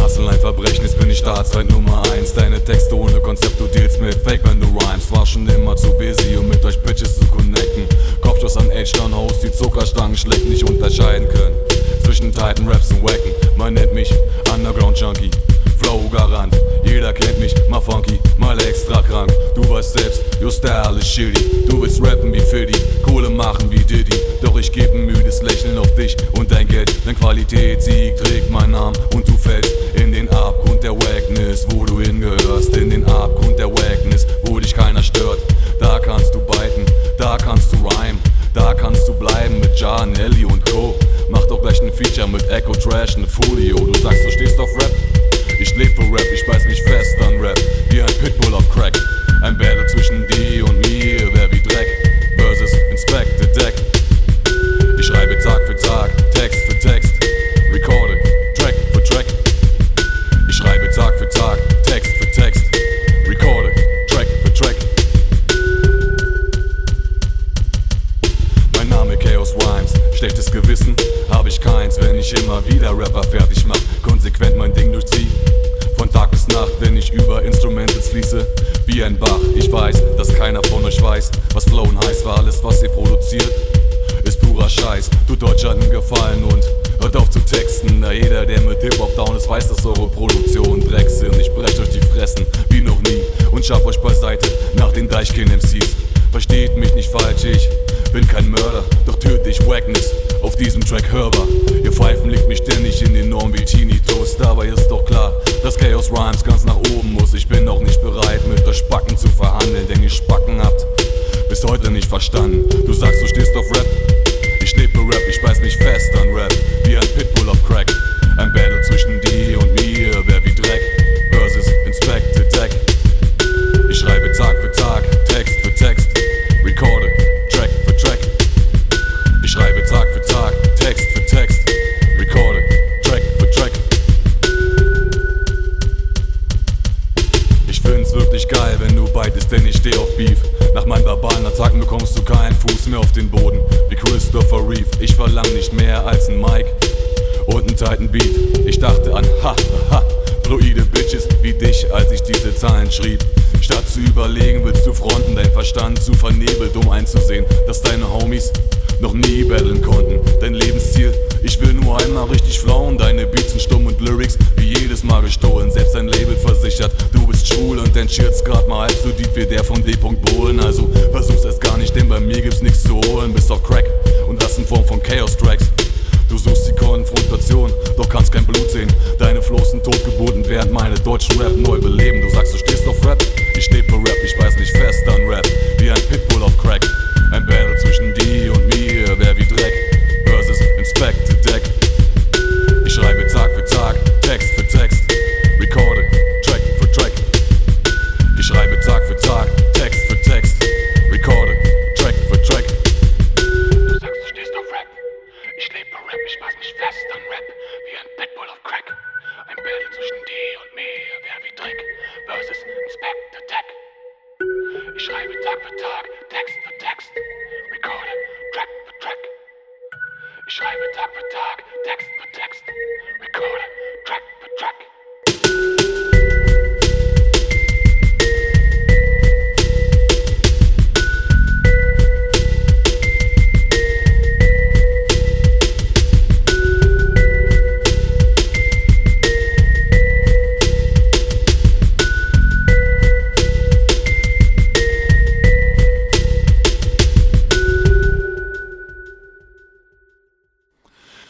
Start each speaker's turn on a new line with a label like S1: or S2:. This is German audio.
S1: Hustle ein Verbrechen, jetzt bin ich Staatsfeind Nummer 1. Deine Texte ohne Konzept, du dealst mit Fake, wenn du rhymes. War schon immer zu busy, um mit euch Bitches zu connecten. Kopfschuss an H-Down-Host, die Zuckerstangen schlecht nicht unterscheiden können zwischen Titan Raps und Wacken. Man nennt mich Underground Junkie, Flow Garant. Jeder kennt mich, mal funky, mal extra krank. Du weißt selbst, your style is shitty. Du willst rappen wie Fiddy, Kohle machen wie Diddy. Doch ich geb ein müdes Lächeln auf dich und dein Geld. Denn Qualitätssieg trägt mein Namen und du fällst in den Abgrund der Wackness, wo du hingehörst. In den Abgrund der Wackness, wo dich keiner stört. Da kannst du biten, da kannst du rhymen, da kannst du bleiben mit Ja, Nelly und Co. Mach doch gleich ein Feature mit Echo Trash, ne Folio. Du sagst, du stehst auf Rap? Ich leb für Rap, ich beiß mich fest an Rap, wie ein Pitbull auf Crack. Ein Battle zwischen dir und mir, wer wie Dreck, versus Inspector Deck. Ich schreibe Tag für Tag, Text für Text, recorde, Track für Track. Ich schreibe Tag für Tag, Text für Text, recorde, Track für Track. Mein Name Chaos Rhymes, schlechtes Gewissen hab ich keins, wenn ich immer wieder Rapper fertig mach, konsequent mein Ding durchzieh. Von Tag bis Nacht, wenn ich über Instrumentals fließe, wie ein Bach. Ich weiß, dass keiner von euch weiß, was Flown heißt, weil alles, was ihr produziert, ist purer Scheiß. Tut Deutsch einen Gefallen und hört auf zu texten. Da jeder, der mit Hip-Hop down ist, weiß, dass eure Produktion Dreck sind. Ich brech euch die Fressen wie noch nie und schaff euch beiseite nach den Deichkind-MCs. Versteht mich nicht falsch, ich bin kein Mörder, doch töte ich Wackness auf diesem Track hörbar. Ihr Pfeifen legt mich ständig in den Norm wie Teenie-Toast. Dabei ist doch klar, dass Chaos Rhymes ganz nach oben muss. Ich bin auch nicht bereit, mit euch Spacken zu verhandeln, denn ihr Spacken habt bis heute nicht verstanden. Du sagst, du stehst auf Rap? Ich lebe für Rap, ich beiß mich fest an Rap, wie ein Pitbull auf Crack. Ein Battle zwischen dir und mir, wer wie Dreck, versus Inspector Deck. Ich schreibe Tag für Tag, Text für Text, recorde, Track für Track. Ich schreibe Tag für Tag, Text für Text, recorde, Track für Track. Ich find's wirklich geil, wenn du bitest, denn ich steh auf Beef. Nach meinen verbalen Attacken bekommst du keinen Fuß mehr auf den Boden, wie Christopher Reeve. Ich verlang nicht mehr als ein Mic und einen Titan Beat. Ich dachte an Ploide Bitches wie dich, als ich diese Zahlen schrieb. Statt zu überlegen, willst du fronten, dein Verstand zu vernebelt, um einzusehen, dass deine Homies noch nie battlen konnten. Dein Lebensziel, ich will nur einmal richtig flauen. Deine Beats sind stumm und Lyrics wie jedes Mal gestohlen. Selbst dein Label versichert, du bist schwul und dein Shirt's grad mal halb so deep wie der von D. Bohlen. Also versuch's erst gar nicht, denn bei mir gibt's nichts zu holen. Bist auf Crack und das in Form von Chaos-Tracks. Du suchst die Konfrontation, doch kannst kein Blut sehen. Deine Flows sind totgeburten, während meine deutschen Rap neu beleben. Du sagst, du stehst auf Rap? Ich steh für Rap, ich beiß mich fest an Rap, wie ein Pitbull auf Crack. Ein Battle zwischen dir und mir, wer wie Dreck, versus Inspector Deck. Ich schreibe Tag für Tag, Text für Text, recorde, Track für Track. Ich schreibe Tag für Tag, Text für Text, recorde, Track für Track.
S2: Du sagst, du stehst auf Rap. Ich lebe für Rap, ich beiß mich fest an Rap, wie ein Pitbull auf Crack. Ein Battle zwischen dir und mir, wer wie Dreck, versus Inspector Deck. Ich schreibe Tag für Tag, Text für Text, recorde, Track für Track. Ich schreibe Tag für Tag, Text für Text, recorde, Track für Track.